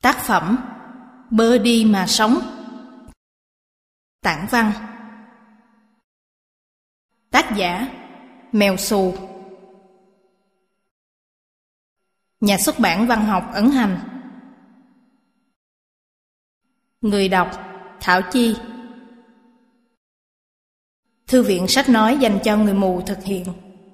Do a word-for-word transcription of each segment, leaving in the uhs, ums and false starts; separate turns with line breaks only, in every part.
Tác phẩm Bơ đi mà sống. Tản văn. Tác giả Mèo Xù. Nhà xuất bản Văn học Ấn Hành. Người đọc Thảo Chi. Thư viện sách nói dành cho người mù thực hiện.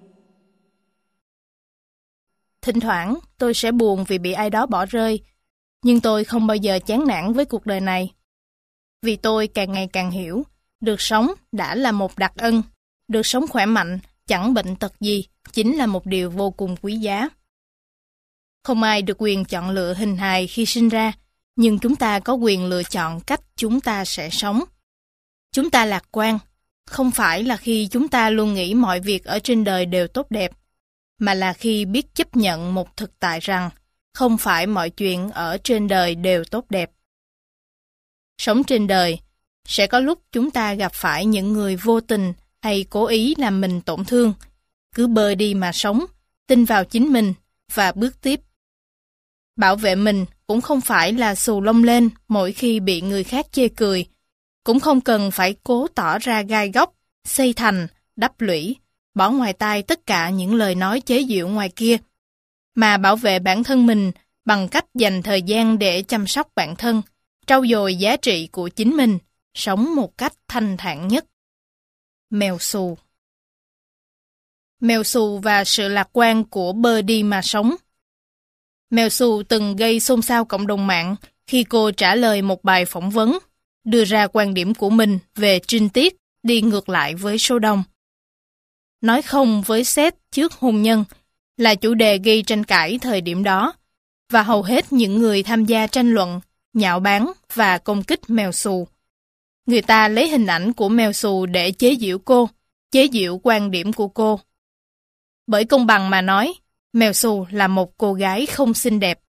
Thỉnh thoảng tôi sẽ buồn vì bị ai đó bỏ rơi, nhưng tôi không bao giờ chán nản với cuộc đời này. Vì tôi càng ngày càng hiểu, được sống đã là một đặc ân, được sống khỏe mạnh, chẳng bệnh tật gì, chính là một điều vô cùng quý giá. Không ai được quyền chọn lựa hình hài khi sinh ra, nhưng chúng ta có quyền lựa chọn cách chúng ta sẽ sống. Chúng ta lạc quan, không phải là khi chúng ta luôn nghĩ mọi việc ở trên đời đều tốt đẹp, mà là khi biết chấp nhận một thực tại rằng không phải mọi chuyện ở trên đời đều tốt đẹp. Sống trên đời, sẽ có lúc chúng ta gặp phải những người vô tình hay cố ý làm mình tổn thương. Cứ bơ đi mà sống, tin vào chính mình và bước tiếp. Bảo vệ mình cũng không phải là xù lông lên mỗi khi bị người khác chê cười, cũng không cần phải cố tỏ ra gai góc, xây thành, đắp lũy, bỏ ngoài tai tất cả những lời nói chế giễu ngoài kia, mà bảo vệ bản thân mình bằng cách dành thời gian để chăm sóc bản thân, trau dồi giá trị của chính mình, sống một cách thanh thản nhất. Mèo xù. Mèo xù và sự lạc quan của bơ đi mà sống. Mèo xù từng gây xôn xao cộng đồng mạng khi cô trả lời một bài phỏng vấn, đưa ra quan điểm của mình về trinh tiết đi ngược lại với số đông. Nói không với sex trước hôn nhân là chủ đề gây tranh cãi thời điểm đó, và hầu hết những người tham gia tranh luận, nhạo báng và công kích mèo xù. Người ta lấy hình ảnh của mèo xù để chế giễu cô, chế giễu quan điểm của cô. Bởi công bằng mà nói, mèo xù là một cô gái không xinh đẹp.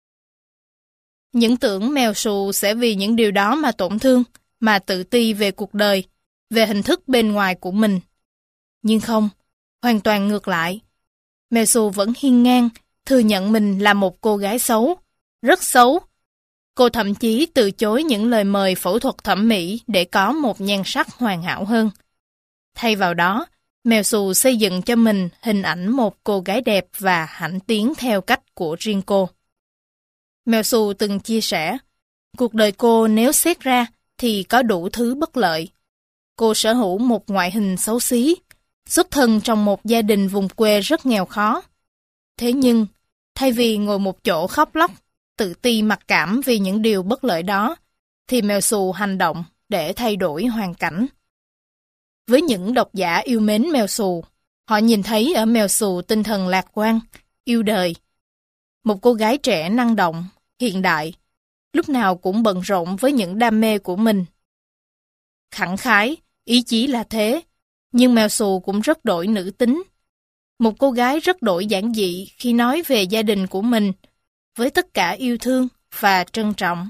Những tưởng mèo xù sẽ vì những điều đó mà tổn thương, mà tự ti về cuộc đời, về hình thức bên ngoài của mình. Nhưng không, hoàn toàn ngược lại. Mèo xù vẫn hiên ngang, thừa nhận mình là một cô gái xấu, rất xấu. Cô thậm chí từ chối những lời mời phẫu thuật thẩm mỹ để có một nhan sắc hoàn hảo hơn. Thay vào đó, mèo xù xây dựng cho mình hình ảnh một cô gái đẹp và hãnh tiến theo cách của riêng cô. Mèo xù từng chia sẻ, cuộc đời cô nếu xét ra thì có đủ thứ bất lợi. Cô sở hữu một ngoại hình xấu xí, xuất thân trong một gia đình vùng quê rất nghèo khó. Thế nhưng, thay vì ngồi một chỗ khóc lóc, tự ti mặc cảm vì những điều bất lợi đó, thì mèo xù hành động để thay đổi hoàn cảnh. Với những độc giả yêu mến mèo xù, họ nhìn thấy ở mèo xù tinh thần lạc quan, yêu đời. Một cô gái trẻ năng động, hiện đại, lúc nào cũng bận rộn với những đam mê của mình. Khẳng khái, ý chí là thế, nhưng mèo xù cũng rất đổi nữ tính. Một cô gái rất đổi giản dị khi nói về gia đình của mình, với tất cả yêu thương và trân trọng.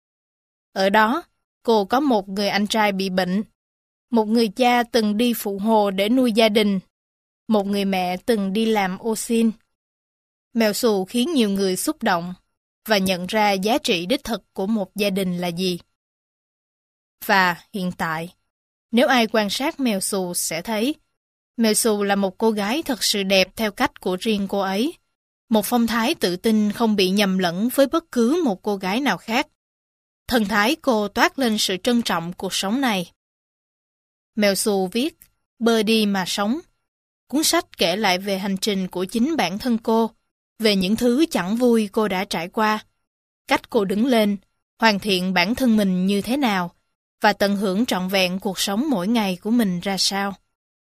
Ở đó, cô có một người anh trai bị bệnh, một người cha từng đi phụ hồ để nuôi gia đình, một người mẹ từng đi làm ô xin. Mèo xù khiến nhiều người xúc động và nhận ra giá trị đích thực của một gia đình là gì. Và hiện tại, nếu ai quan sát mèo xù sẽ thấy, mèo xù là một cô gái thật sự đẹp theo cách của riêng cô ấy. Một phong thái tự tin không bị nhầm lẫn với bất cứ một cô gái nào khác. Thần thái cô toát lên sự trân trọng cuộc sống này. Mèo xù viết, bơ đi mà sống. Cuốn sách kể lại về hành trình của chính bản thân cô, về những thứ chẳng vui cô đã trải qua, cách cô đứng lên, hoàn thiện bản thân mình như thế nào, và tận hưởng trọn vẹn cuộc sống mỗi ngày của mình ra sao.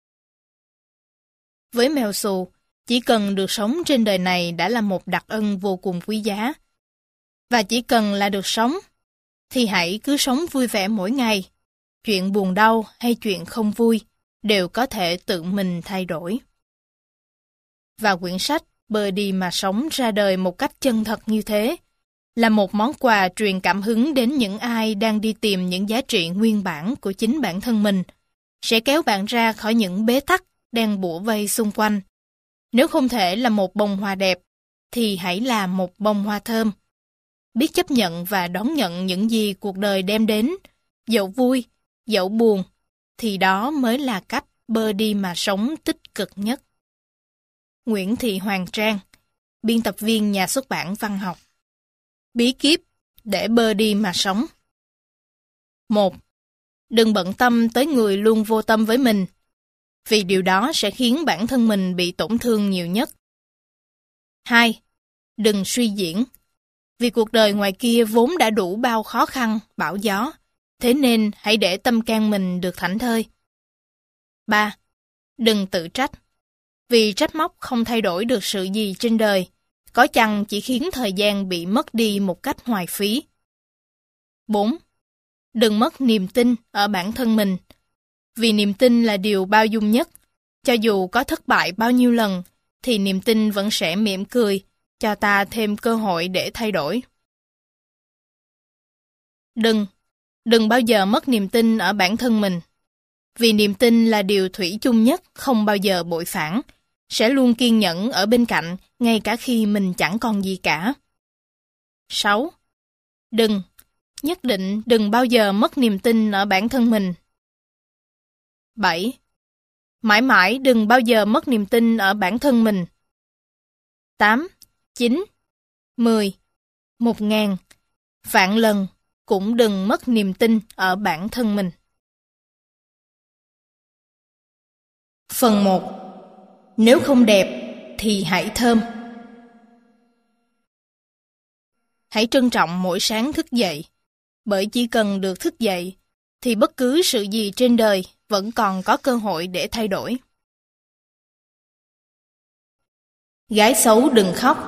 Với mèo xù, chỉ cần được sống trên đời này đã là một đặc ân vô cùng quý giá. Và chỉ cần là được sống, thì hãy cứ sống vui vẻ mỗi ngày. Chuyện buồn đau hay chuyện không vui đều có thể tự mình thay đổi. Và quyển sách Bơ đi mà sống ra đời một cách chân thật như thế, là một món quà truyền cảm hứng đến những ai đang đi tìm những giá trị nguyên bản của chính bản thân mình, sẽ kéo bạn ra khỏi những bế tắc đang bủa vây xung quanh. Nếu không thể là một bông hoa đẹp, thì hãy là một bông hoa thơm. biết chấp nhận và đón nhận những gì cuộc đời đem đến, dẫu vui, dẫu buồn, thì đó mới là cách bơ đi mà sống tích cực nhất. Nguyễn Thị Hoàng Trang, biên tập viên nhà xuất bản văn học. Bí kíp để bơ đi mà sống. một. Đừng bận tâm tới người luôn vô tâm với mình, vì điều đó sẽ khiến bản thân mình bị tổn thương nhiều nhất. hai. Đừng suy diễn, vì cuộc đời ngoài kia vốn đã đủ bao khó khăn, bão gió, thế nên hãy để tâm can mình được thảnh thơi. ba. Đừng tự trách, vì trách móc không thay đổi được sự gì trên đời, có chăng chỉ khiến thời gian bị mất đi một cách hoài phí. bốn. Đừng mất niềm tin ở bản thân mình, vì niềm tin là điều bao dung nhất. Cho dù có thất bại bao nhiêu lần, thì niềm tin vẫn sẽ mỉm cười, cho ta thêm cơ hội để thay đổi. Đừng, đừng bao giờ mất niềm tin ở bản thân mình, vì niềm tin là điều thủy chung nhất, không bao giờ bội phản, sẽ luôn kiên nhẫn ở bên cạnh, ngay cả khi mình chẳng còn gì cả. sáu. Đừng, nhất định đừng bao giờ mất niềm tin ở bản thân mình. bảy. Mãi mãi đừng bao giờ mất niềm tin ở bản thân mình. tám, chín, mười, một ngàn, vạn lần cũng đừng mất niềm tin ở bản thân mình. Phần một. Nếu không đẹp thì hãy thơm. Hãy trân trọng mỗi sáng thức dậy, bởi chỉ cần được thức dậy, thì bất cứ sự gì trên đời vẫn còn có cơ hội để thay đổi. Gái xấu đừng khóc.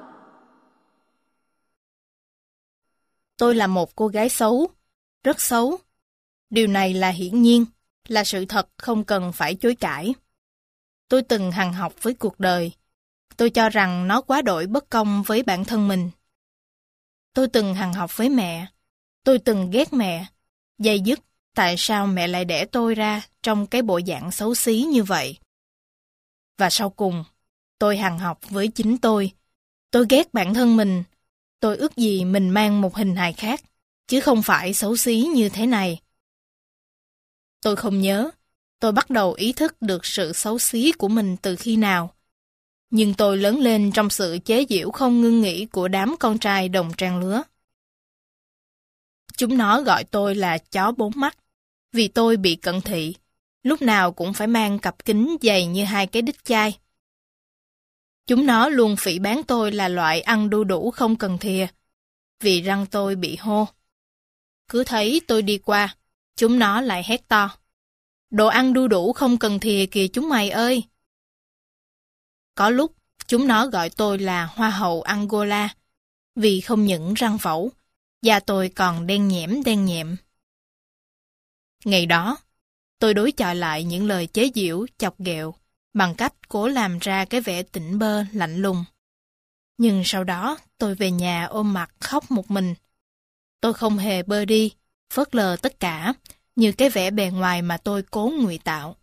Tôi là một cô gái xấu, rất xấu. Điều này là hiển nhiên, là sự thật không cần phải chối cãi. Tôi từng hằn học với cuộc đời. Tôi cho rằng nó quá đổi bất công với bản thân mình. Tôi từng hằn học với mẹ. Tôi từng ghét mẹ. Day dứt, tại sao mẹ lại đẻ tôi ra trong cái bộ dạng xấu xí như vậy? Và sau cùng, tôi hằn học với chính tôi. Tôi ghét bản thân mình. Tôi ước gì mình mang một hình hài khác, chứ không phải xấu xí như thế này. Tôi không nhớ, tôi bắt đầu ý thức được sự xấu xí của mình từ khi nào. Nhưng tôi lớn lên trong sự chế giễu không ngưng nghỉ của đám con trai đồng trang lứa. Chúng nó gọi tôi là chó bốn mắt, vì tôi bị cận thị, lúc nào cũng phải mang cặp kính dày như hai cái đít chai. Chúng nó luôn phỉ báng tôi là loại ăn đu đủ không cần thìa, vì răng tôi bị hô. Cứ thấy tôi đi qua, chúng nó lại hét to. Đồ ăn đu đủ không cần thìa kìa chúng mày ơi! Có lúc, chúng nó gọi tôi là Hoa hậu Angola, vì không những răng phẫu, da tôi còn đen nhẽm đen nhẹm. Ngày đó, tôi đối chọi lại những lời chế giễu, chọc ghẹo, bằng cách cố làm ra cái vẻ tỉnh bơ, lạnh lùng. Nhưng sau đó, tôi về nhà ôm mặt khóc một mình. Tôi không hề bơ đi, phớt lờ tất cả, như cái vẻ bề ngoài mà tôi cố ngụy tạo.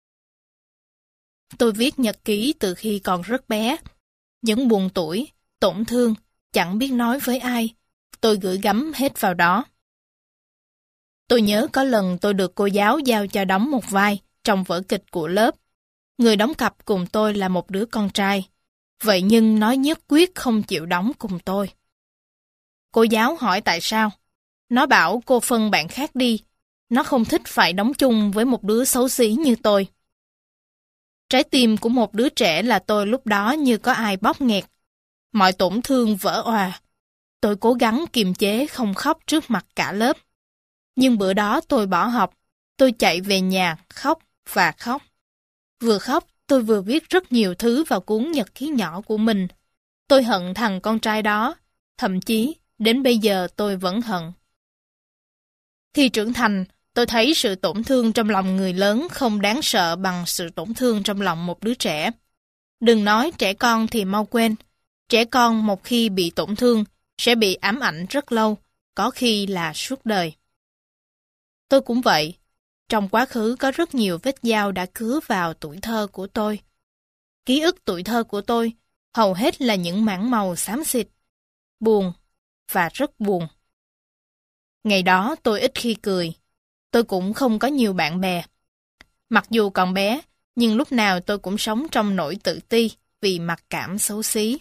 Tôi viết nhật ký từ khi còn rất bé. Những buồn tủi, tổn thương, chẳng biết nói với ai, tôi gửi gắm hết vào đó. Tôi nhớ có lần tôi được cô giáo giao cho đóng một vai trong vở kịch của lớp. Người đóng cặp cùng tôi là một đứa con trai, vậy nhưng nó nhất quyết không chịu đóng cùng tôi. Cô giáo hỏi tại sao. Nó bảo cô phân bạn khác đi, nó không thích phải đóng chung với một đứa xấu xí như tôi. Trái tim của một đứa trẻ là tôi lúc đó như có ai bóp nghẹt. Mọi tổn thương vỡ òa. Tôi cố gắng kiềm chế không khóc trước mặt cả lớp. Nhưng bữa đó tôi bỏ học. Tôi chạy về nhà khóc và khóc. Vừa khóc, tôi vừa viết rất nhiều thứ vào cuốn nhật ký nhỏ của mình. Tôi hận thằng con trai đó. Thậm chí, đến bây giờ tôi vẫn hận. Khi trưởng thành, tôi thấy sự tổn thương trong lòng người lớn không đáng sợ bằng sự tổn thương trong lòng một đứa trẻ. Đừng nói trẻ con thì mau quên. Trẻ con một khi bị tổn thương, sẽ bị ám ảnh rất lâu, có khi là suốt đời. Tôi cũng vậy. Trong quá khứ có rất nhiều vết dao đã cứa vào tuổi thơ của tôi. Ký ức tuổi thơ của tôi hầu hết là những mảng màu xám xịt, buồn, và rất buồn. Ngày đó tôi ít khi cười. Tôi cũng không có nhiều bạn bè. Mặc dù còn bé, nhưng lúc nào tôi cũng sống trong nỗi tự ti vì mặc cảm xấu xí.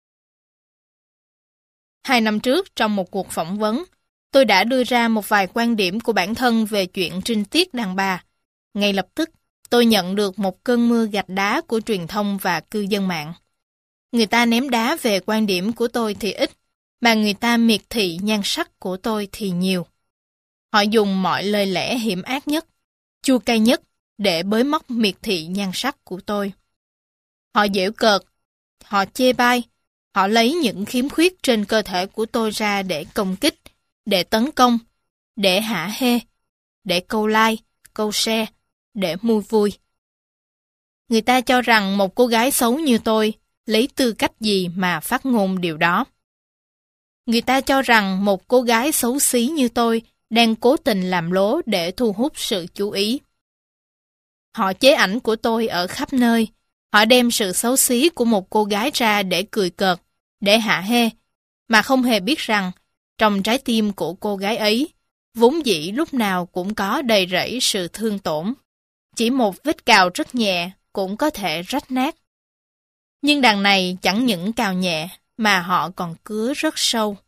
Hai năm trước, trong một cuộc phỏng vấn, tôi đã đưa ra một vài quan điểm của bản thân về chuyện trinh tiết đàn bà. Ngay lập tức, tôi nhận được một cơn mưa gạch đá của truyền thông và cư dân mạng. Người ta ném đá về quan điểm của tôi thì ít, mà người ta miệt thị nhan sắc của tôi thì nhiều. Họ dùng mọi lời lẽ hiểm ác nhất, chua cay nhất để bới móc miệt thị nhan sắc của tôi. Họ giễu cợt, họ chê bai, họ lấy những khiếm khuyết trên cơ thể của tôi ra để công kích, để tấn công, để hả hê, để câu like, câu share, để mua vui. Người ta cho rằng một cô gái xấu như tôi lấy tư cách gì mà phát ngôn điều đó. Người ta cho rằng một cô gái xấu xí như tôi đang cố tình làm lố để thu hút sự chú ý. Họ chế ảnh của tôi ở khắp nơi. Họ đem sự xấu xí của một cô gái ra để cười cợt, để hả hê, mà không hề biết rằng trong trái tim của cô gái ấy, vốn dĩ lúc nào cũng có đầy rẫy sự thương tổn. Chỉ một vết cào rất nhẹ cũng có thể rách nát. Nhưng đằng này chẳng những cào nhẹ mà họ còn cứa rất sâu.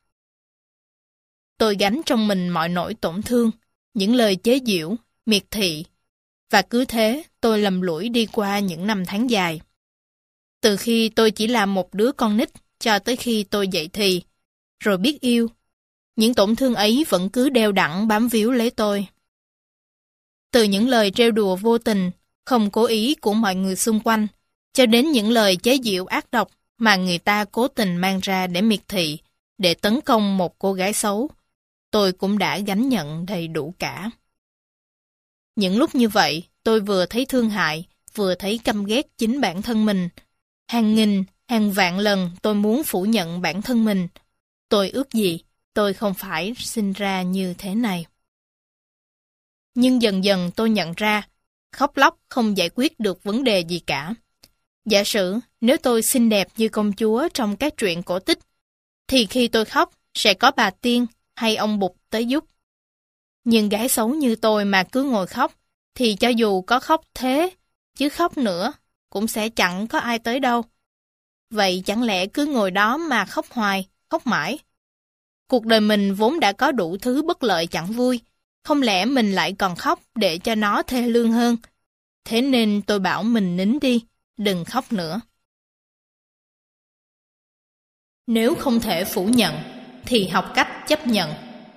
Tôi gánh trong mình mọi nỗi tổn thương, những lời chế giễu, miệt thị, và cứ thế tôi lầm lũi đi qua những năm tháng dài. Từ khi tôi chỉ là một đứa con nít cho tới khi tôi dậy thì, rồi biết yêu, những tổn thương ấy vẫn cứ đeo đẳng bám víu lấy tôi. Từ những lời trêu đùa vô tình, không cố ý của mọi người xung quanh, cho đến những lời chế giễu ác độc mà người ta cố tình mang ra để miệt thị, để tấn công một cô gái xấu, tôi cũng đã gánh nhận đầy đủ cả. Những lúc như vậy, tôi vừa thấy thương hại, vừa thấy căm ghét chính bản thân mình. Hàng nghìn, hàng vạn lần tôi muốn phủ nhận bản thân mình. Tôi ước gì tôi không phải sinh ra như thế này. Nhưng dần dần tôi nhận ra, khóc lóc không giải quyết được vấn đề gì cả. Giả sử nếu tôi xinh đẹp như công chúa trong các truyện cổ tích, thì khi tôi khóc sẽ có bà tiên hay ông Bụt tới giúp. Nhưng gái xấu như tôi mà cứ ngồi khóc, thì cho dù có khóc thế, chứ khóc nữa, cũng sẽ chẳng có ai tới đâu. Vậy chẳng lẽ cứ ngồi đó mà khóc hoài, khóc mãi? Cuộc đời mình vốn đã có đủ thứ bất lợi chẳng vui, không lẽ mình lại còn khóc để cho nó thê lương hơn? Thế nên tôi bảo mình nín đi, đừng khóc nữa. Nếu không thể phủ nhận, thì học cách chấp nhận.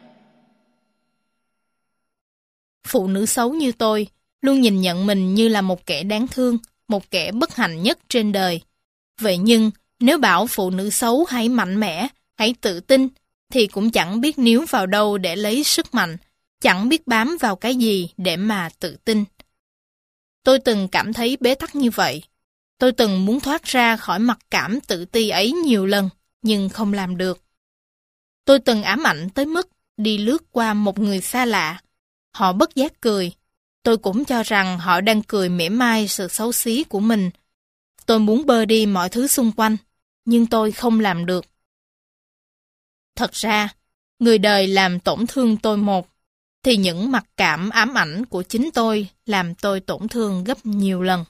Phụ nữ xấu như tôi luôn nhìn nhận mình như là một kẻ đáng thương, một kẻ bất hạnh nhất trên đời. Vậy nhưng, nếu bảo phụ nữ xấu hãy mạnh mẽ, hãy tự tin, thì cũng chẳng biết níu vào đâu để lấy sức mạnh, chẳng biết bám vào cái gì để mà tự tin. Tôi từng cảm thấy bế tắc như vậy. Tôi từng muốn thoát ra khỏi mặc cảm tự ti ấy nhiều lần, nhưng không làm được. Tôi từng ám ảnh tới mức đi lướt qua một người xa lạ. Họ bất giác cười. Tôi cũng cho rằng họ đang cười mỉa mai sự xấu xí của mình. Tôi muốn bơ đi mọi thứ xung quanh, nhưng tôi không làm được. Thật ra, người đời làm tổn thương tôi một, thì những mặc cảm ám ảnh của chính tôi làm tôi tổn thương gấp nhiều lần.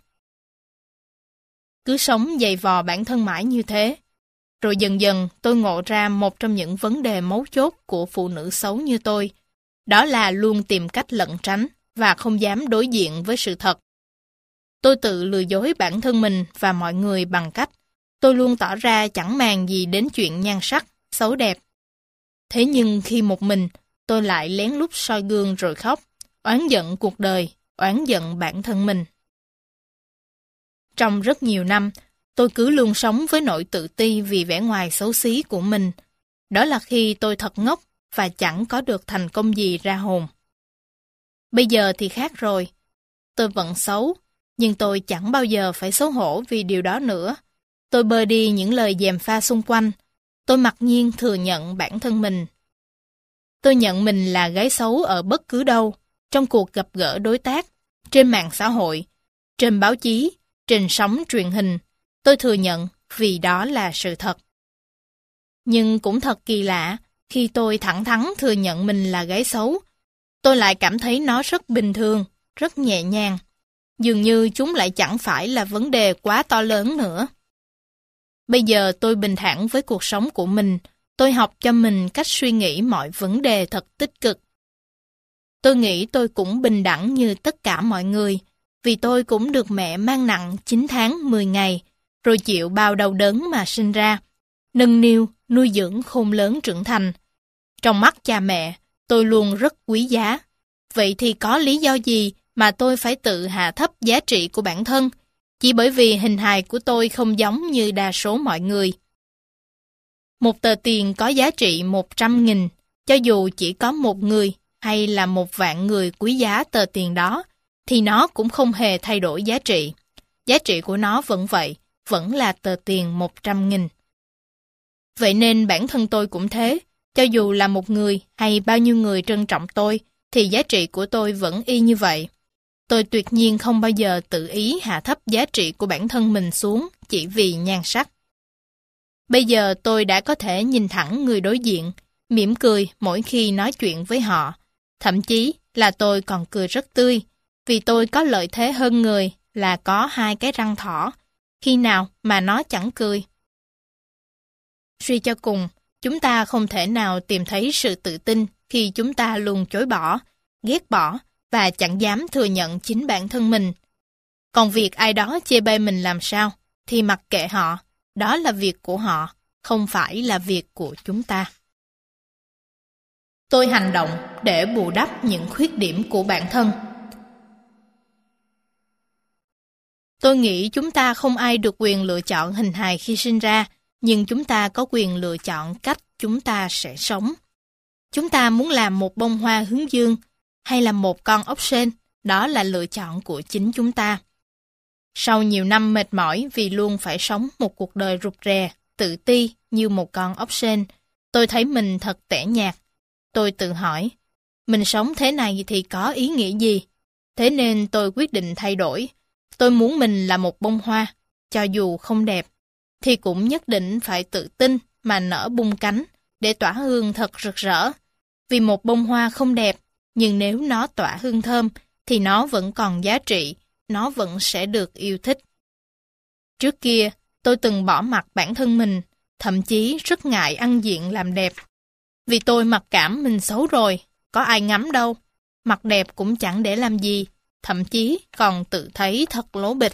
Cứ sống giày vò bản thân mãi như thế, rồi dần dần tôi ngộ ra một trong những vấn đề mấu chốt của phụ nữ xấu như tôi, đó là luôn tìm cách lẩn tránh và không dám đối diện với sự thật. Tôi tự lừa dối bản thân mình và mọi người bằng cách tôi luôn tỏ ra chẳng màng gì đến chuyện nhan sắc, xấu đẹp. Thế nhưng khi một mình, tôi lại lén lút soi gương rồi khóc, oán giận cuộc đời, oán giận bản thân mình. Trong rất nhiều năm, tôi cứ luôn sống với nỗi tự ti vì vẻ ngoài xấu xí của mình. Đó là khi tôi thật ngốc và chẳng có được thành công gì ra hồn. Bây giờ thì khác rồi. Tôi vẫn xấu, nhưng tôi chẳng bao giờ phải xấu hổ vì điều đó nữa. Tôi bơ đi những lời gièm pha xung quanh. Tôi mặc nhiên thừa nhận bản thân mình. Tôi nhận mình là gái xấu ở bất cứ đâu, trong cuộc gặp gỡ đối tác, trên mạng xã hội, trên báo chí, trên sóng truyền hình. Tôi thừa nhận vì đó là sự thật. Nhưng cũng thật kỳ lạ, Khi tôi thẳng thắn thừa nhận mình là gái xấu, tôi lại cảm thấy nó rất bình thường, rất nhẹ nhàng. Dường như chúng lại chẳng phải là vấn đề quá to lớn nữa. Bây giờ tôi bình thản với cuộc sống của mình, tôi học cho mình cách suy nghĩ mọi vấn đề thật tích cực. Tôi nghĩ tôi cũng bình đẳng như tất cả mọi người, vì tôi cũng được mẹ mang nặng chín tháng mười ngày, rồi chịu bao đau đớn mà sinh ra, nâng niu, nuôi dưỡng khôn lớn trưởng thành. Trong mắt cha mẹ, tôi luôn rất quý giá. Vậy thì có lý do gì mà tôi phải tự hạ thấp giá trị của bản thân, chỉ bởi vì hình hài của tôi không giống như đa số mọi người? Một tờ tiền có giá trị một trăm nghìn, cho dù chỉ có một người hay là một vạn người quý giá tờ tiền đó, thì nó cũng không hề thay đổi giá trị. Giá trị của nó vẫn vậy, vẫn là tờ tiền một trăm nghìn. Vậy nên bản thân tôi cũng thế, cho dù là một người hay bao nhiêu người trân trọng tôi, thì giá trị của tôi vẫn y như vậy. Tôi tuyệt nhiên không bao giờ tự ý hạ thấp giá trị của bản thân mình xuống chỉ vì nhan sắc. Bây giờ tôi đã có thể nhìn thẳng người đối diện, mỉm cười mỗi khi nói chuyện với họ. Thậm chí là tôi còn cười rất tươi, vì tôi có lợi thế hơn người là có hai cái răng thỏ. Khi nào mà nó chẳng cười? Suy cho cùng, chúng ta không thể nào tìm thấy sự tự tin khi chúng ta luôn chối bỏ, ghét bỏ và chẳng dám thừa nhận chính bản thân mình. Còn việc ai đó chê bai mình làm sao, thì mặc kệ họ, đó là việc của họ, không phải là việc của chúng ta. Tôi hành động để bù đắp những khuyết điểm của bản thân. Tôi nghĩ chúng ta không ai được quyền lựa chọn hình hài khi sinh ra, nhưng chúng ta có quyền lựa chọn cách chúng ta sẽ sống. Chúng ta muốn làm một bông hoa hướng dương hay là một con ốc sên, đó là lựa chọn của chính chúng ta. Sau nhiều năm mệt mỏi vì luôn phải sống một cuộc đời rụt rè, tự ti như một con ốc sên, tôi thấy mình thật tẻ nhạt. Tôi tự hỏi, mình sống thế này thì có ý nghĩa gì? Thế nên tôi quyết định thay đổi. Tôi muốn mình là một bông hoa, cho dù không đẹp, thì cũng nhất định phải tự tin mà nở bung cánh để tỏa hương thật rực rỡ. Vì một bông hoa không đẹp, nhưng nếu nó tỏa hương thơm, thì nó vẫn còn giá trị, nó vẫn sẽ được yêu thích. Trước kia, tôi từng bỏ mặc bản thân mình, thậm chí rất ngại ăn diện làm đẹp. Vì tôi mặc cảm mình xấu rồi, có ai ngắm đâu. Mặc đẹp cũng chẳng để làm gì, thậm chí còn tự thấy thật lố bịch.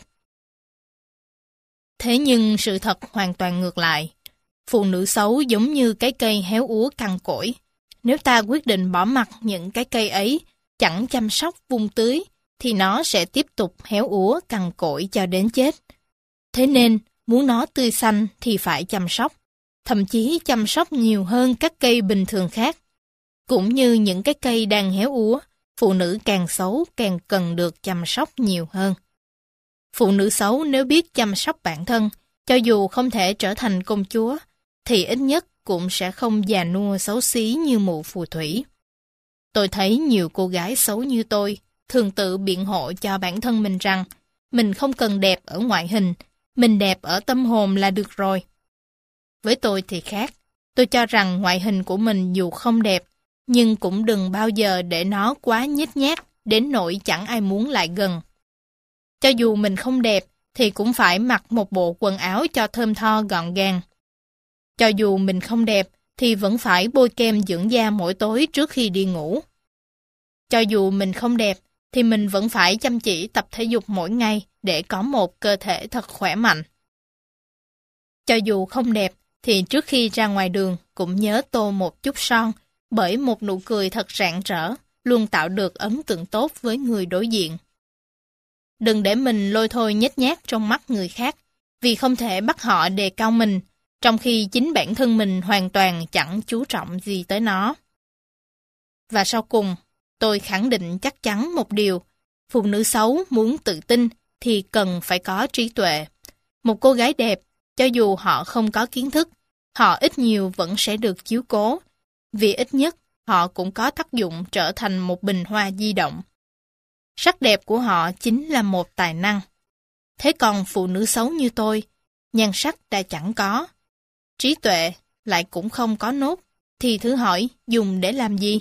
Thế nhưng sự thật hoàn toàn ngược lại. Phụ nữ xấu giống như cái cây héo úa cằn cỗi. Nếu ta quyết định bỏ mặc những cái cây ấy, chẳng chăm sóc vun tưới, thì nó sẽ tiếp tục héo úa cằn cỗi cho đến chết. Thế nên, muốn nó tươi xanh thì phải chăm sóc, thậm chí chăm sóc nhiều hơn các cây bình thường khác. Cũng như những cái cây đang héo úa, phụ nữ càng xấu càng cần được chăm sóc nhiều hơn. Phụ nữ xấu nếu biết chăm sóc bản thân, cho dù không thể trở thành công chúa, thì ít nhất cũng sẽ không già nua xấu xí như mụ phù thủy. Tôi thấy nhiều cô gái xấu như tôi thường tự biện hộ cho bản thân mình rằng mình không cần đẹp ở ngoại hình, mình đẹp ở tâm hồn là được rồi. Với tôi thì khác, tôi cho rằng ngoại hình của mình dù không đẹp, nhưng cũng đừng bao giờ để nó quá nhếch nhác đến nỗi chẳng ai muốn lại gần. Cho dù mình không đẹp thì cũng phải mặc một bộ quần áo cho thơm tho gọn gàng. Cho dù mình không đẹp thì vẫn phải bôi kem dưỡng da mỗi tối trước khi đi ngủ. Cho dù mình không đẹp thì mình vẫn phải chăm chỉ tập thể dục mỗi ngày để có một cơ thể thật khỏe mạnh. Cho dù không đẹp thì trước khi ra ngoài đường cũng nhớ tô một chút son, bởi một nụ cười thật rạng rỡ luôn tạo được ấn tượng tốt với người đối diện. Đừng để mình lôi thôi nhếch nhác trong mắt người khác, vì không thể bắt họ đề cao mình, trong khi chính bản thân mình hoàn toàn chẳng chú trọng gì tới nó. Và sau cùng, tôi khẳng định chắc chắn một điều, phụ nữ xấu muốn tự tin thì cần phải có trí tuệ. Một cô gái đẹp, cho dù họ không có kiến thức, họ ít nhiều vẫn sẽ được chiếu cố, vì ít nhất họ cũng có tác dụng trở thành một bình hoa di động. Sắc đẹp của họ chính là một tài năng. Thế còn phụ nữ xấu như tôi, nhan sắc đã chẳng có, trí tuệ lại cũng không có nốt, thì thử hỏi dùng để làm gì?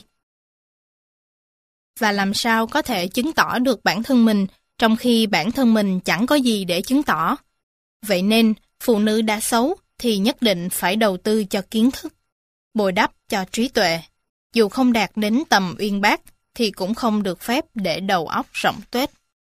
Và làm sao có thể chứng tỏ được bản thân mình trong khi bản thân mình chẳng có gì để chứng tỏ? Vậy nên, phụ nữ đã xấu thì nhất định phải đầu tư cho kiến thức, bồi đắp cho trí tuệ. Dù không đạt đến tầm uyên bác thì cũng không được phép để đầu óc rỗng tuếch.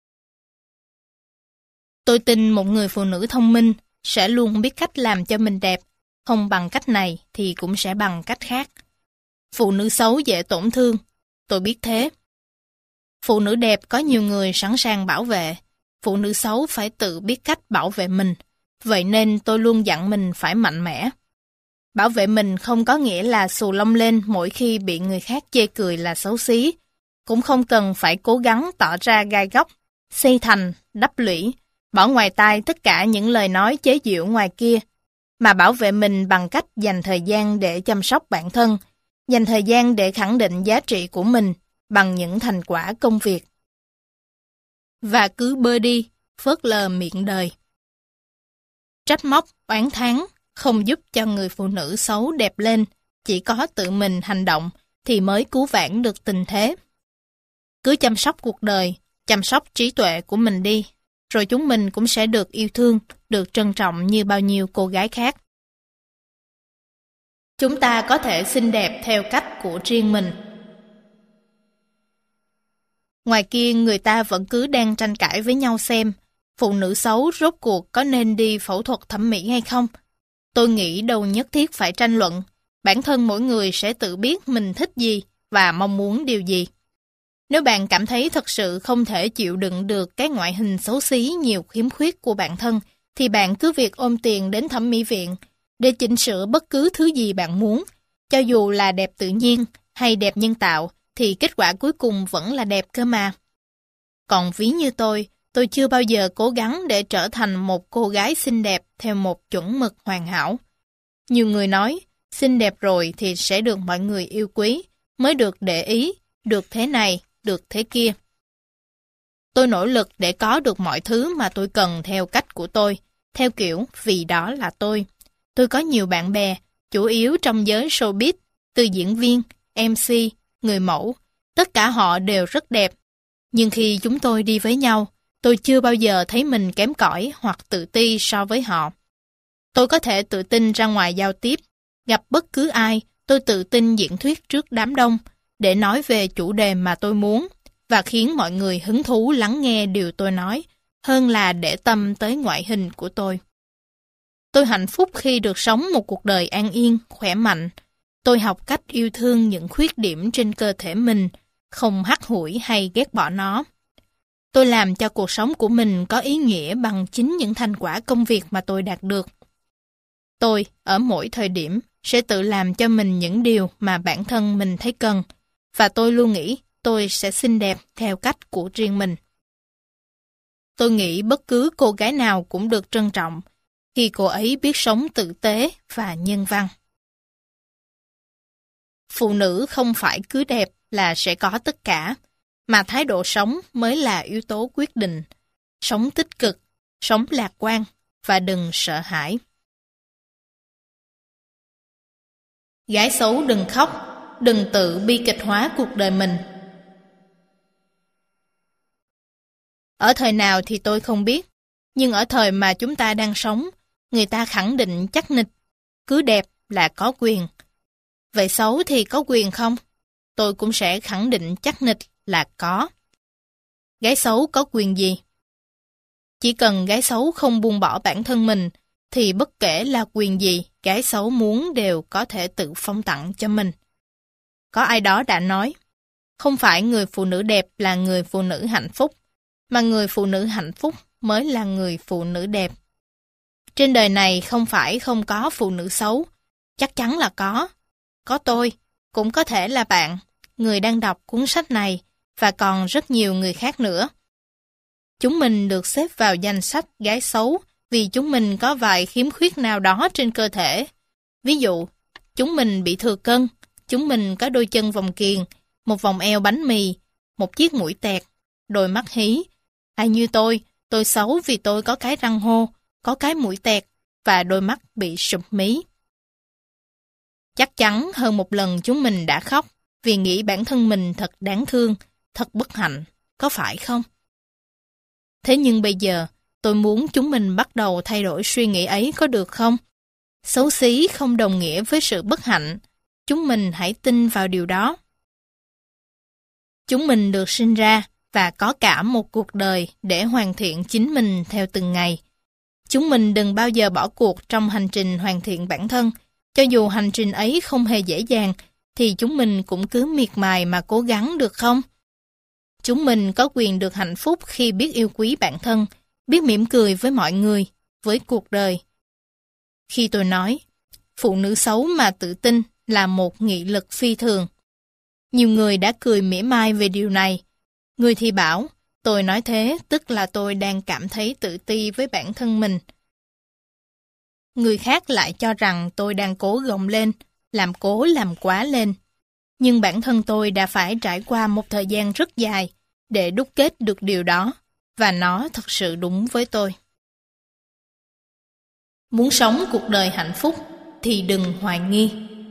Tôi tin một người phụ nữ thông minh sẽ luôn biết cách làm cho mình đẹp, không bằng cách này thì cũng sẽ bằng cách khác. Phụ nữ xấu dễ tổn thương, tôi biết thế. Phụ nữ đẹp có nhiều người sẵn sàng bảo vệ, phụ nữ xấu phải tự biết cách bảo vệ mình, vậy nên tôi luôn dặn mình phải mạnh mẽ. Bảo vệ mình không có nghĩa là xù lông lên mỗi khi bị người khác chê cười là xấu xí, cũng không cần phải cố gắng tỏ ra gai góc, xây thành, đắp lũy, bỏ ngoài tai tất cả những lời nói chế giễu ngoài kia, mà bảo vệ mình bằng cách dành thời gian để chăm sóc bản thân, dành thời gian để khẳng định giá trị của mình bằng những thành quả công việc. Và cứ bơ đi, phớt lờ miệng đời. Trách móc, oán thán không giúp cho người phụ nữ xấu đẹp lên, chỉ có tự mình hành động thì mới cứu vãn được tình thế. Cứ chăm sóc cuộc đời, chăm sóc trí tuệ của mình đi, rồi chúng mình cũng sẽ được yêu thương, được trân trọng như bao nhiêu cô gái khác. Chúng ta có thể xinh đẹp theo cách của riêng mình. Ngoài kia người ta vẫn cứ đang tranh cãi với nhau xem phụ nữ xấu rốt cuộc có nên đi phẫu thuật thẩm mỹ hay không. Tôi nghĩ đâu nhất thiết phải tranh luận, bản thân mỗi người sẽ tự biết mình thích gì và mong muốn điều gì. Nếu bạn cảm thấy thật sự không thể chịu đựng được cái ngoại hình xấu xí nhiều khiếm khuyết của bản thân, thì bạn cứ việc ôm tiền đến thẩm mỹ viện để chỉnh sửa bất cứ thứ gì bạn muốn. Cho dù là đẹp tự nhiên hay đẹp nhân tạo, thì kết quả cuối cùng vẫn là đẹp cơ mà. Còn ví như tôi, tôi chưa bao giờ cố gắng để trở thành một cô gái xinh đẹp theo một chuẩn mực hoàn hảo. Nhiều người nói, xinh đẹp rồi thì sẽ được mọi người yêu quý, mới được để ý, được thế này, được thế kia. Tôi nỗ lực để có được mọi thứ mà tôi cần theo cách của tôi, theo kiểu vì đó là tôi. Tôi có nhiều bạn bè, chủ yếu trong giới showbiz, từ diễn viên, em xê, người mẫu, tất cả họ đều rất đẹp. Nhưng khi chúng tôi đi với nhau, tôi chưa bao giờ thấy mình kém cỏi hoặc tự ti so với họ. Tôi có thể tự tin ra ngoài giao tiếp, gặp bất cứ ai, tôi tự tin diễn thuyết trước đám đông, để nói về chủ đề mà tôi muốn, và khiến mọi người hứng thú lắng nghe điều tôi nói, hơn là để tâm tới ngoại hình của tôi. Tôi hạnh phúc khi được sống một cuộc đời an yên, khỏe mạnh. Tôi học cách yêu thương những khuyết điểm trên cơ thể mình, không hắt hủi hay ghét bỏ nó. Tôi làm cho cuộc sống của mình có ý nghĩa bằng chính những thành quả công việc mà tôi đạt được. Tôi, ở mỗi thời điểm, sẽ tự làm cho mình những điều mà bản thân mình thấy cần, và tôi luôn nghĩ tôi sẽ xinh đẹp theo cách của riêng mình. Tôi nghĩ bất cứ cô gái nào cũng được trân trọng khi cô ấy biết sống tử tế và nhân văn. Phụ nữ không phải cứ đẹp là sẽ có tất cả, mà thái độ sống mới là yếu tố quyết định. Sống tích cực, sống lạc quan và đừng sợ hãi. Gái xấu đừng khóc, đừng tự bi kịch hóa cuộc đời mình. Ở thời nào thì tôi không biết, nhưng ở thời mà chúng ta đang sống, người ta khẳng định chắc nịch, cứ đẹp là có quyền. Vậy xấu thì có quyền không? Tôi cũng sẽ khẳng định chắc nịch là có. Gái xấu có quyền gì? Chỉ cần gái xấu không buông bỏ bản thân mình, thì bất kể là quyền gì gái xấu muốn đều có thể tự phong tặng cho mình. Có ai đó đã nói, không phải người phụ nữ đẹp là người phụ nữ hạnh phúc, mà người phụ nữ hạnh phúc mới là người phụ nữ đẹp. Trên đời này không phải không có phụ nữ xấu, chắc chắn là có. Có tôi, cũng có thể là bạn, người đang đọc cuốn sách này, và còn rất nhiều người khác nữa. Chúng mình được xếp vào danh sách gái xấu vì chúng mình có vài khiếm khuyết nào đó trên cơ thể. Ví dụ, chúng mình bị thừa cân, chúng mình có đôi chân vòng kiềng, một vòng eo bánh mì, một chiếc mũi tẹt, đôi mắt hí. Hay như tôi, tôi xấu vì tôi có cái răng hô, có cái mũi tẹt và đôi mắt bị sụp mí. Chắc chắn hơn một lần chúng mình đã khóc vì nghĩ bản thân mình thật đáng thương, thật bất hạnh, có phải không? Thế nhưng bây giờ, tôi muốn chúng mình bắt đầu thay đổi suy nghĩ ấy có được không? Xấu xí không đồng nghĩa với sự bất hạnh. Chúng mình hãy tin vào điều đó. Chúng mình được sinh ra và có cả một cuộc đời để hoàn thiện chính mình theo từng ngày. Chúng mình đừng bao giờ bỏ cuộc trong hành trình hoàn thiện bản thân. Cho dù hành trình ấy không hề dễ dàng, thì chúng mình cũng cứ miệt mài mà cố gắng được không? Chúng mình có quyền được hạnh phúc khi biết yêu quý bản thân, biết mỉm cười với mọi người, với cuộc đời. Khi tôi nói, phụ nữ xấu mà tự tin là một nghị lực phi thường. Nhiều người đã cười mỉa mai về điều này. Người thì bảo, tôi nói thế tức là tôi đang cảm thấy tự ti với bản thân mình. Người khác lại cho rằng tôi đang cố gồng lên, làm cố làm quá lên. Nhưng bản thân tôi đã phải trải qua một thời gian rất dài để đúc kết được điều đó, và nó thật sự đúng với tôi. Muốn sống cuộc đời hạnh phúc thì đừng hoài nghi.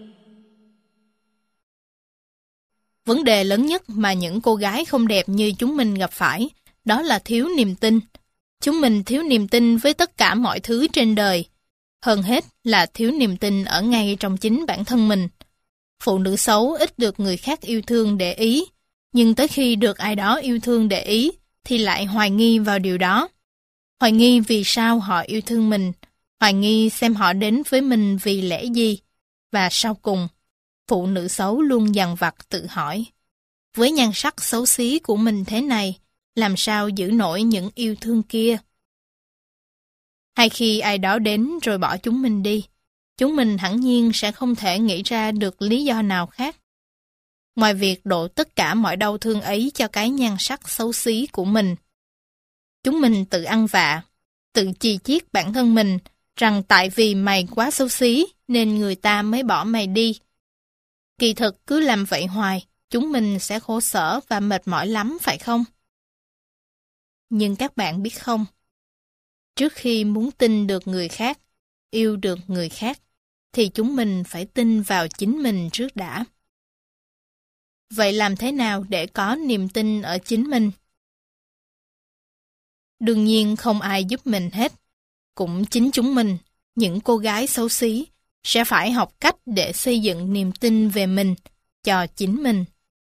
Vấn đề lớn nhất mà những cô gái không đẹp như chúng mình gặp phải, đó là thiếu niềm tin. Chúng mình thiếu niềm tin với tất cả mọi thứ trên đời. Hơn hết là thiếu niềm tin ở ngay trong chính bản thân mình. Phụ nữ xấu ít được người khác yêu thương để ý, nhưng tới khi được ai đó yêu thương để ý, thì lại hoài nghi vào điều đó. Hoài nghi vì sao họ yêu thương mình, hoài nghi xem họ đến với mình vì lẽ gì. Và sau cùng, phụ nữ xấu luôn dằn vặt tự hỏi, với nhan sắc xấu xí của mình thế này, làm sao giữ nổi những yêu thương kia? Hay khi ai đó đến rồi bỏ chúng mình đi, chúng mình hẳn nhiên sẽ không thể nghĩ ra được lý do nào khác. Ngoài việc đổ tất cả mọi đau thương ấy cho cái nhan sắc xấu xí của mình. Chúng mình tự ăn vạ, tự chì chiết bản thân mình, rằng tại vì mày quá xấu xí nên người ta mới bỏ mày đi. Kỳ thực cứ làm vậy hoài, chúng mình sẽ khổ sở và mệt mỏi lắm phải không? Nhưng các bạn biết không, trước khi muốn tin được người khác, yêu được người khác, thì chúng mình phải tin vào chính mình trước đã. Vậy làm thế nào để có niềm tin ở chính mình? Đương nhiên không ai giúp mình hết. Cũng chính chúng mình, những cô gái xấu xí, sẽ phải học cách để xây dựng niềm tin về mình, cho chính mình.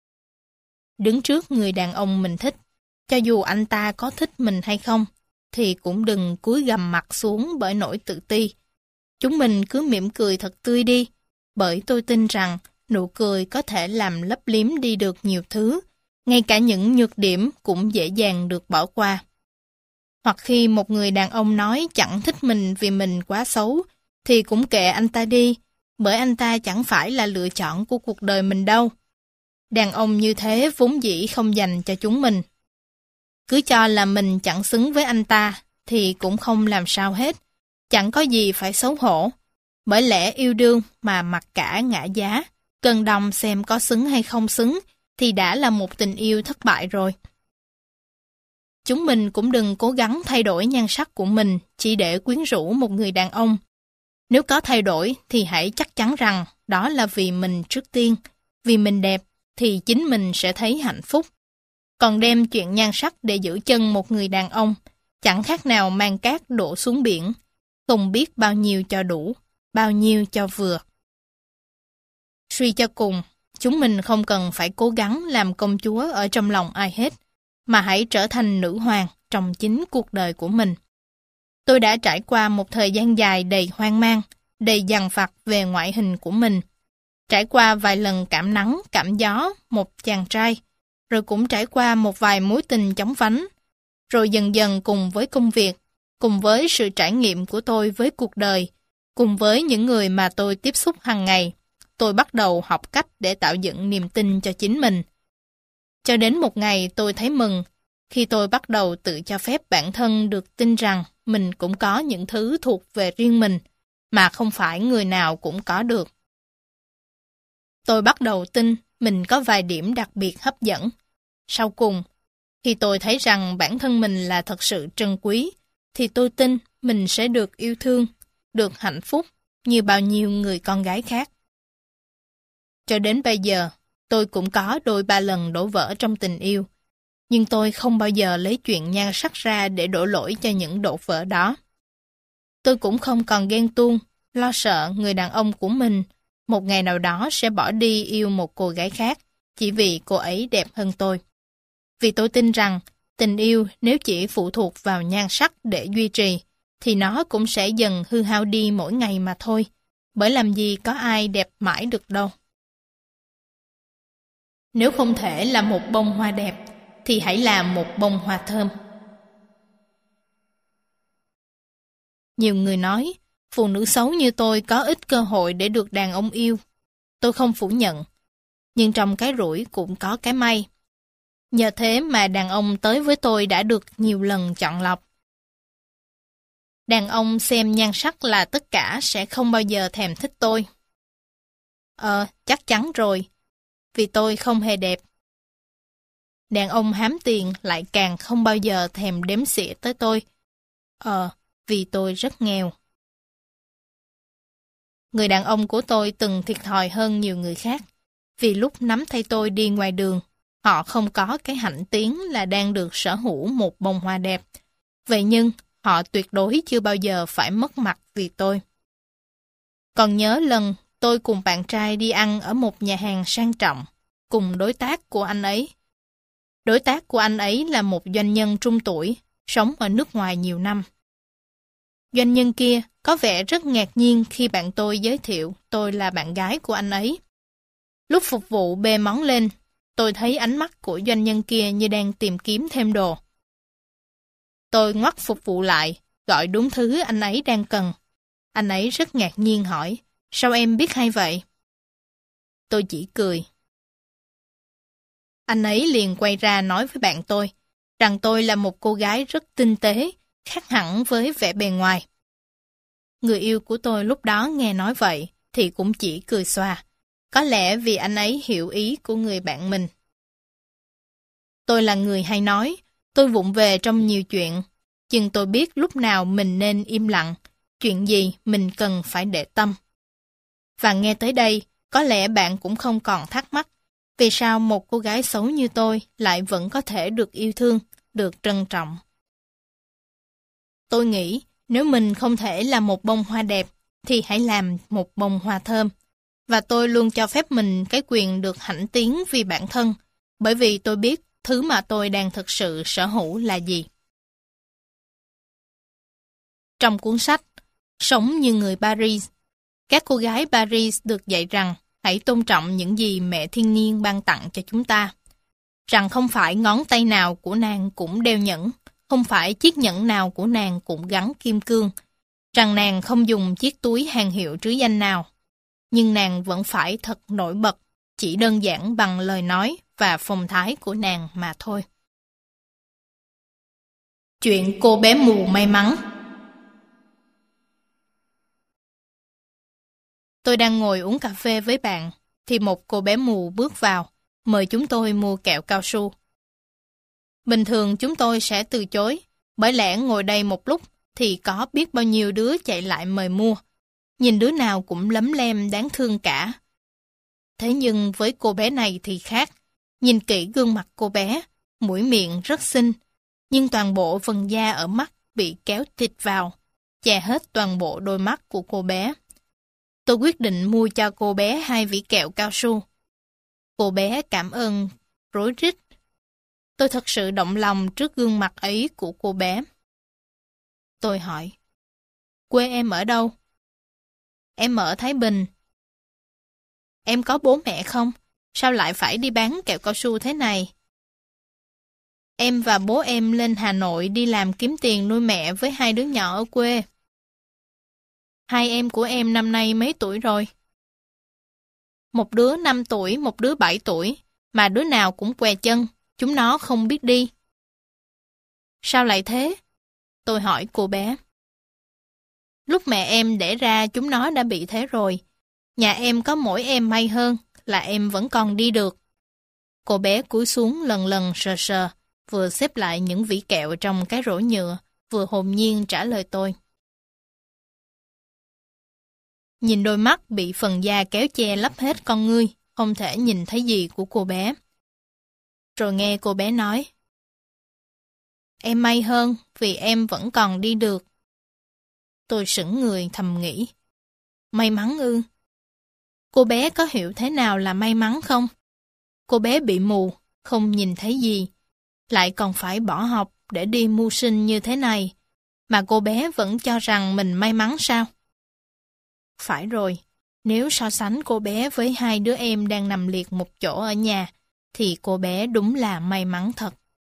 Đứng trước người đàn ông mình thích, cho dù anh ta có thích mình hay không, thì cũng đừng cúi gằm mặt xuống bởi nỗi tự ti. Chúng mình cứ mỉm cười thật tươi đi, bởi tôi tin rằng nụ cười có thể làm lấp liếm đi được nhiều thứ, ngay cả những nhược điểm cũng dễ dàng được bỏ qua. Hoặc khi một người đàn ông nói chẳng thích mình vì mình quá xấu, thì cũng kệ anh ta đi, bởi anh ta chẳng phải là lựa chọn của cuộc đời mình đâu. Đàn ông như thế vốn dĩ không dành cho chúng mình. Cứ cho là mình chẳng xứng với anh ta, thì cũng không làm sao hết, chẳng có gì phải xấu hổ. Bởi lẽ yêu đương mà mặc cả ngã giá, cân đồng xem có xứng hay không xứng, thì đã là một tình yêu thất bại rồi. Chúng mình cũng đừng cố gắng thay đổi nhan sắc của mình chỉ để quyến rũ một người đàn ông. Nếu có thay đổi thì hãy chắc chắn rằng đó là vì mình trước tiên. Vì mình đẹp thì chính mình sẽ thấy hạnh phúc. Còn đem chuyện nhan sắc để giữ chân một người đàn ông, chẳng khác nào mang cát đổ xuống biển. Không biết bao nhiêu cho đủ, bao nhiêu cho vừa. Suy cho cùng, chúng mình không cần phải cố gắng làm công chúa ở trong lòng ai hết, mà hãy trở thành nữ hoàng trong chính cuộc đời của mình. Tôi đã trải qua một thời gian dài đầy hoang mang, đầy dằn vặt về ngoại hình của mình. Trải qua vài lần cảm nắng, cảm gió, một chàng trai, rồi cũng trải qua một vài mối tình chóng vánh. Rồi dần dần cùng với công việc, cùng với sự trải nghiệm của tôi với cuộc đời, cùng với những người mà tôi tiếp xúc hàng ngày, tôi bắt đầu học cách để tạo dựng niềm tin cho chính mình. Cho đến một ngày tôi thấy mừng, khi tôi bắt đầu tự cho phép bản thân được tin rằng mình cũng có những thứ thuộc về riêng mình, mà không phải người nào cũng có được. Tôi bắt đầu tin mình có vài điểm đặc biệt hấp dẫn. Sau cùng, khi tôi thấy rằng bản thân mình là thật sự trân quý, thì tôi tin mình sẽ được yêu thương, được hạnh phúc như bao nhiêu người con gái khác. Cho đến bây giờ, tôi cũng có đôi ba lần đổ vỡ trong tình yêu. Nhưng tôi không bao giờ lấy chuyện nhan sắc ra để đổ lỗi cho những đổ vỡ đó. Tôi cũng không còn ghen tuông, lo sợ người đàn ông của mình một ngày nào đó sẽ bỏ đi yêu một cô gái khác chỉ vì cô ấy đẹp hơn tôi. Vì tôi tin rằng tình yêu nếu chỉ phụ thuộc vào nhan sắc để duy trì thì nó cũng sẽ dần hư hao đi mỗi ngày mà thôi, bởi làm gì có ai đẹp mãi được đâu. Nếu không thể là một bông hoa đẹp thì hãy làm một bông hoa thơm. Nhiều người nói, phụ nữ xấu như tôi có ít cơ hội để được đàn ông yêu. Tôi không phủ nhận. Nhưng trong cái rủi cũng có cái may. Nhờ thế mà đàn ông tới với tôi đã được nhiều lần chọn lọc. Đàn ông xem nhan sắc là tất cả sẽ không bao giờ thèm thích tôi. Ờ, chắc chắn rồi. Vì tôi không hề đẹp. Đàn ông hám tiền lại càng không bao giờ thèm đếm xỉa tới tôi. Ờ, vì tôi rất nghèo. Người đàn ông của tôi từng thiệt thòi hơn nhiều người khác. Vì lúc nắm tay tôi đi ngoài đường, họ không có cái hãnh tiếng là đang được sở hữu một bông hoa đẹp. Vậy nhưng, họ tuyệt đối chưa bao giờ phải mất mặt vì tôi. Còn nhớ lần tôi cùng bạn trai đi ăn ở một nhà hàng sang trọng, cùng đối tác của anh ấy. Đối tác của anh ấy là một doanh nhân trung tuổi, sống ở nước ngoài nhiều năm. Doanh nhân kia có vẻ rất ngạc nhiên khi bạn tôi giới thiệu tôi là bạn gái của anh ấy. Lúc phục vụ bê món lên, tôi thấy ánh mắt của doanh nhân kia như đang tìm kiếm thêm đồ. Tôi ngoắt phục vụ lại, gọi đúng thứ anh ấy đang cần. Anh ấy rất ngạc nhiên hỏi, sao em biết hay vậy? Tôi chỉ cười. Anh ấy liền quay ra nói với bạn tôi, rằng tôi là một cô gái rất tinh tế, khác hẳn với vẻ bề ngoài. Người yêu của tôi lúc đó nghe nói vậy, thì cũng chỉ cười xòa. Có lẽ vì anh ấy hiểu ý của người bạn mình. Tôi là người hay nói, tôi vụng về trong nhiều chuyện, nhưng tôi biết lúc nào mình nên im lặng, chuyện gì mình cần phải để tâm. Và nghe tới đây, có lẽ bạn cũng không còn thắc mắc, vì sao một cô gái xấu như tôi lại vẫn có thể được yêu thương, được trân trọng. Tôi nghĩ, nếu mình không thể là một bông hoa đẹp, thì hãy làm một bông hoa thơm. Và tôi luôn cho phép mình cái quyền được hãnh tiếng vì bản thân, bởi vì tôi biết thứ mà tôi đang thực sự sở hữu là gì. Trong cuốn sách Sống như người Paris, các cô gái Paris được dạy rằng hãy tôn trọng những gì mẹ thiên nhiên ban tặng cho chúng ta. Rằng không phải ngón tay nào của nàng cũng đeo nhẫn, không phải chiếc nhẫn nào của nàng cũng gắn kim cương. Rằng nàng không dùng chiếc túi hàng hiệu trứ danh nào. Nhưng nàng vẫn phải thật nổi bật, chỉ đơn giản bằng lời nói và phong thái của nàng mà thôi. Chuyện cô bé mù may mắn. Tôi đang ngồi uống cà phê với bạn, thì một cô bé mù bước vào, mời chúng tôi mua kẹo cao su. Bình thường chúng tôi sẽ từ chối, bởi lẽ ngồi đây một lúc thì có biết bao nhiêu đứa chạy lại mời mua. Nhìn đứa nào cũng lấm lem đáng thương cả. Thế nhưng với cô bé này thì khác. Nhìn kỹ gương mặt cô bé, mũi miệng rất xinh, nhưng toàn bộ phần da ở mắt bị kéo thịt vào, che hết toàn bộ đôi mắt của cô bé. Tôi quyết định mua cho cô bé hai vỉ kẹo cao su. Cô bé cảm ơn, rối rít. Tôi thật sự động lòng trước gương mặt ấy của cô bé. Tôi hỏi, quê em ở đâu? Em ở Thái Bình. Em có bố mẹ không? Sao lại phải đi bán kẹo cao su thế này? Em và bố em lên Hà Nội đi làm kiếm tiền nuôi mẹ với hai đứa nhỏ ở quê. Hai em của em năm nay mấy tuổi rồi? Một đứa năm tuổi, một đứa bảy tuổi, mà đứa nào cũng què chân, chúng nó không biết đi. Sao lại thế? Tôi hỏi cô bé. Lúc mẹ em đẻ ra chúng nó đã bị thế rồi. Nhà em có mỗi em may hơn là em vẫn còn đi được. Cô bé cúi xuống lần lần sờ sờ, vừa xếp lại những vỉ kẹo trong cái rổ nhựa, vừa hồn nhiên trả lời tôi. Nhìn đôi mắt bị phần da kéo che lấp hết con ngươi, không thể nhìn thấy gì của cô bé. Rồi nghe cô bé nói, em may hơn vì em vẫn còn đi được. Tôi sững người thầm nghĩ, may mắn ư? Cô bé có hiểu thế nào là may mắn không? Cô bé bị mù, không nhìn thấy gì, lại còn phải bỏ học để đi mưu sinh như thế này, mà cô bé vẫn cho rằng mình may mắn sao? Phải rồi, nếu so sánh cô bé với hai đứa em đang nằm liệt một chỗ ở nhà, thì cô bé đúng là may mắn thật.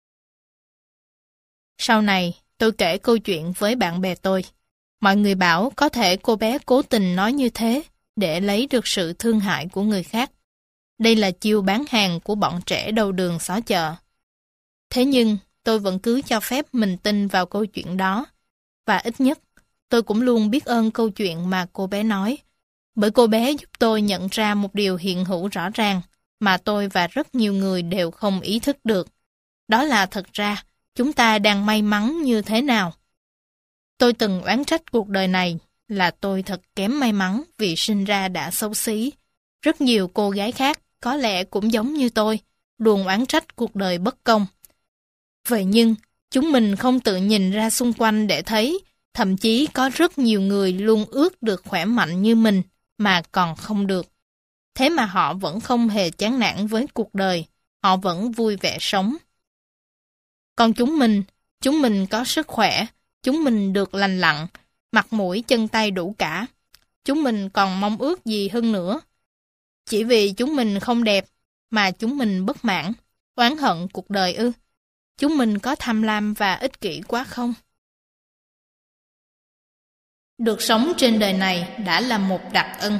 Sau này, tôi kể câu chuyện với bạn bè tôi. Mọi người bảo có thể cô bé cố tình nói như thế để lấy được sự thương hại của người khác. Đây là chiêu bán hàng của bọn trẻ đầu đường xó chợ. Thế nhưng, tôi vẫn cứ cho phép mình tin vào câu chuyện đó. Và ít nhất, tôi cũng luôn biết ơn câu chuyện mà cô bé nói. Bởi cô bé giúp tôi nhận ra một điều hiện hữu rõ ràng mà tôi và rất nhiều người đều không ý thức được. Đó là thật ra, chúng ta đang may mắn như thế nào. Tôi từng oán trách cuộc đời này là tôi thật kém may mắn vì sinh ra đã xấu xí. Rất nhiều cô gái khác có lẽ cũng giống như tôi, luôn oán trách cuộc đời bất công. Vậy nhưng, chúng mình không tự nhìn ra xung quanh để thấy, thậm chí có rất nhiều người luôn ước được khỏe mạnh như mình, mà còn không được. Thế mà họ vẫn không hề chán nản với cuộc đời, họ vẫn vui vẻ sống. Còn chúng mình, chúng mình có sức khỏe, chúng mình được lành lặn, mặt mũi chân tay đủ cả. Chúng mình còn mong ước gì hơn nữa. Chỉ vì chúng mình không đẹp, mà chúng mình bất mãn, oán hận cuộc đời ư. Chúng mình có tham lam và ích kỷ quá không? Được sống trên đời này đã là một đặc ân.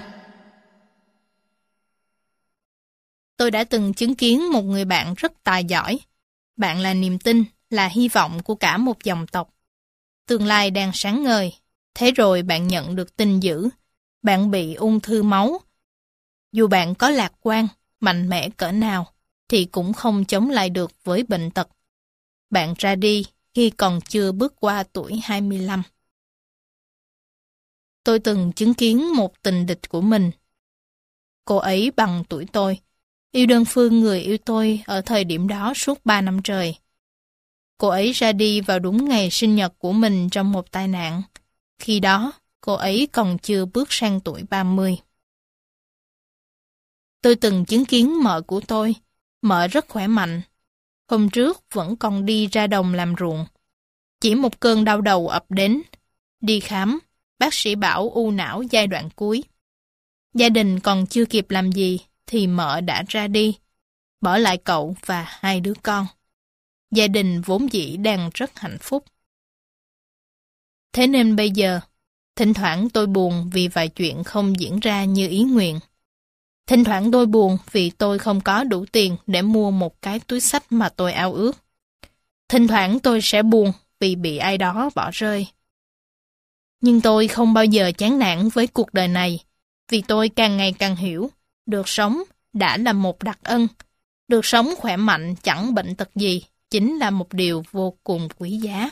Tôi đã từng chứng kiến một người bạn rất tài giỏi. Bạn là niềm tin, là hy vọng của cả một dòng tộc. Tương lai đang sáng ngời. Thế rồi bạn nhận được tin dữ. Bạn bị ung thư máu. Dù bạn có lạc quan, mạnh mẽ cỡ nào, thì cũng không chống lại được với bệnh tật. Bạn ra đi khi còn chưa bước qua tuổi hai mươi lăm. Tôi từng chứng kiến một tình địch của mình. Cô ấy bằng tuổi tôi, yêu đơn phương người yêu tôi ở thời điểm đó suốt ba năm trời. Cô ấy ra đi vào đúng ngày sinh nhật của mình trong một tai nạn. Khi đó, cô ấy còn chưa bước sang tuổi ba mươi. Tôi từng chứng kiến mợ của tôi, mợ rất khỏe mạnh. Hôm trước vẫn còn đi ra đồng làm ruộng. Chỉ một cơn đau đầu ập đến. Đi khám, bác sĩ bảo u não giai đoạn cuối. Gia đình còn chưa kịp làm gì thì mợ đã ra đi, bỏ lại cậu và hai đứa con. Gia đình vốn dĩ đang rất hạnh phúc. Thế nên bây giờ, thỉnh thoảng tôi buồn vì vài chuyện không diễn ra như ý nguyện. Thỉnh thoảng tôi buồn vì tôi không có đủ tiền để mua một cái túi xách mà tôi ao ước. Thỉnh thoảng tôi sẽ buồn vì bị ai đó bỏ rơi. Nhưng tôi không bao giờ chán nản với cuộc đời này, vì tôi càng ngày càng hiểu, được sống đã là một đặc ân. Được sống khỏe mạnh chẳng bệnh tật gì, chính là một điều vô cùng quý giá.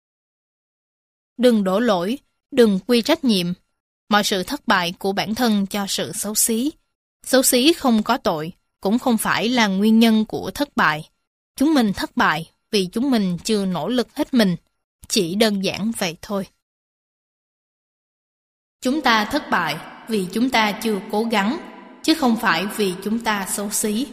Đừng đổ lỗi, đừng quy trách nhiệm. Mọi sự thất bại của bản thân cho sự xấu xí. Xấu xí không có tội, cũng không phải là nguyên nhân của thất bại. Chúng mình thất bại vì chúng mình chưa nỗ lực hết mình. Chỉ đơn giản vậy thôi. Chúng ta thất bại vì chúng ta chưa cố gắng, chứ không phải vì chúng ta xấu xí.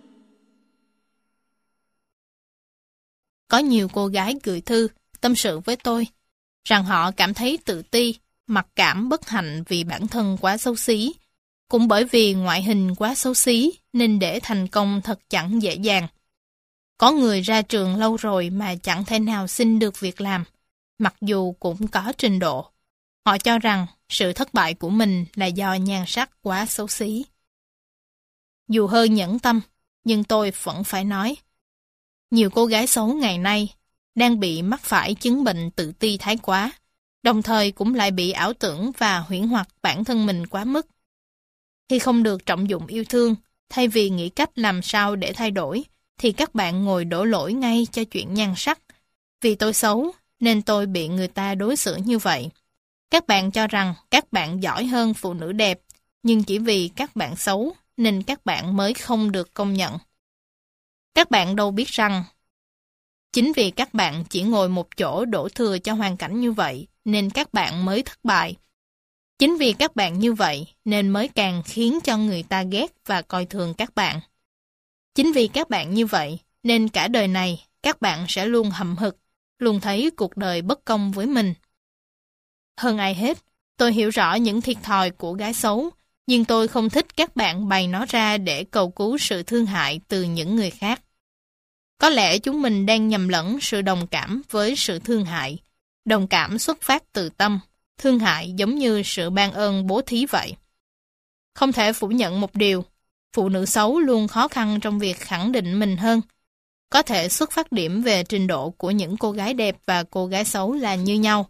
Có nhiều cô gái gửi thư, tâm sự với tôi, rằng họ cảm thấy tự ti, mặc cảm bất hạnh vì bản thân quá xấu xí. Cũng bởi vì ngoại hình quá xấu xí nên để thành công thật chẳng dễ dàng. Có người ra trường lâu rồi mà chẳng thể nào xin được việc làm, mặc dù cũng có trình độ. Họ cho rằng sự thất bại của mình là do nhan sắc quá xấu xí. Dù hơi nhẫn tâm, nhưng tôi vẫn phải nói. Nhiều cô gái xấu ngày nay đang bị mắc phải chứng bệnh tự ti thái quá, đồng thời cũng lại bị ảo tưởng và huyễn hoặc bản thân mình quá mức. Khi không được trọng dụng yêu thương, thay vì nghĩ cách làm sao để thay đổi, thì các bạn ngồi đổ lỗi ngay cho chuyện nhan sắc. Vì tôi xấu, nên tôi bị người ta đối xử như vậy. Các bạn cho rằng các bạn giỏi hơn phụ nữ đẹp, nhưng chỉ vì các bạn xấu nên các bạn mới không được công nhận. Các bạn đâu biết rằng, chính vì các bạn chỉ ngồi một chỗ đổ thừa cho hoàn cảnh như vậy, nên các bạn mới thất bại. Chính vì các bạn như vậy, nên mới càng khiến cho người ta ghét và coi thường các bạn. Chính vì các bạn như vậy, nên cả đời này, các bạn sẽ luôn hậm hực, luôn thấy cuộc đời bất công với mình. Hơn ai hết, tôi hiểu rõ những thiệt thòi của gái xấu, nhưng tôi không thích các bạn bày nó ra để cầu cứu sự thương hại từ những người khác. Có lẽ chúng mình đang nhầm lẫn sự đồng cảm với sự thương hại. Đồng cảm xuất phát từ tâm, thương hại giống như sự ban ơn bố thí vậy. Không thể phủ nhận một điều, phụ nữ xấu luôn khó khăn trong việc khẳng định mình hơn. Có thể xuất phát điểm về trình độ của những cô gái đẹp và cô gái xấu là như nhau.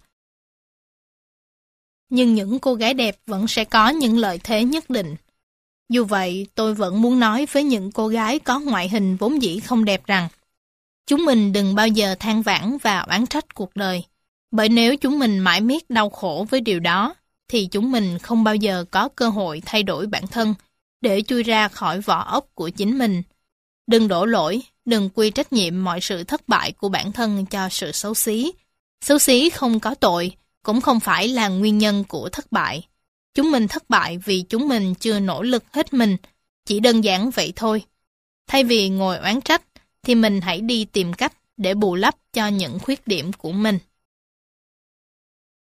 Nhưng những cô gái đẹp vẫn sẽ có những lợi thế nhất định. Dù vậy, tôi vẫn muốn nói với những cô gái có ngoại hình vốn dĩ không đẹp rằng chúng mình đừng bao giờ than vãn và oán trách cuộc đời. Bởi nếu chúng mình mãi miết đau khổ với điều đó, thì chúng mình không bao giờ có cơ hội thay đổi bản thân để chui ra khỏi vỏ ốc của chính mình. Đừng đổ lỗi, đừng quy trách nhiệm mọi sự thất bại của bản thân cho sự xấu xí. Xấu xí không có tội, cũng không phải là nguyên nhân của thất bại. Chúng mình thất bại vì chúng mình chưa nỗ lực hết mình, chỉ đơn giản vậy thôi. Thay vì ngồi oán trách, thì mình hãy đi tìm cách để bù lấp cho những khuyết điểm của mình.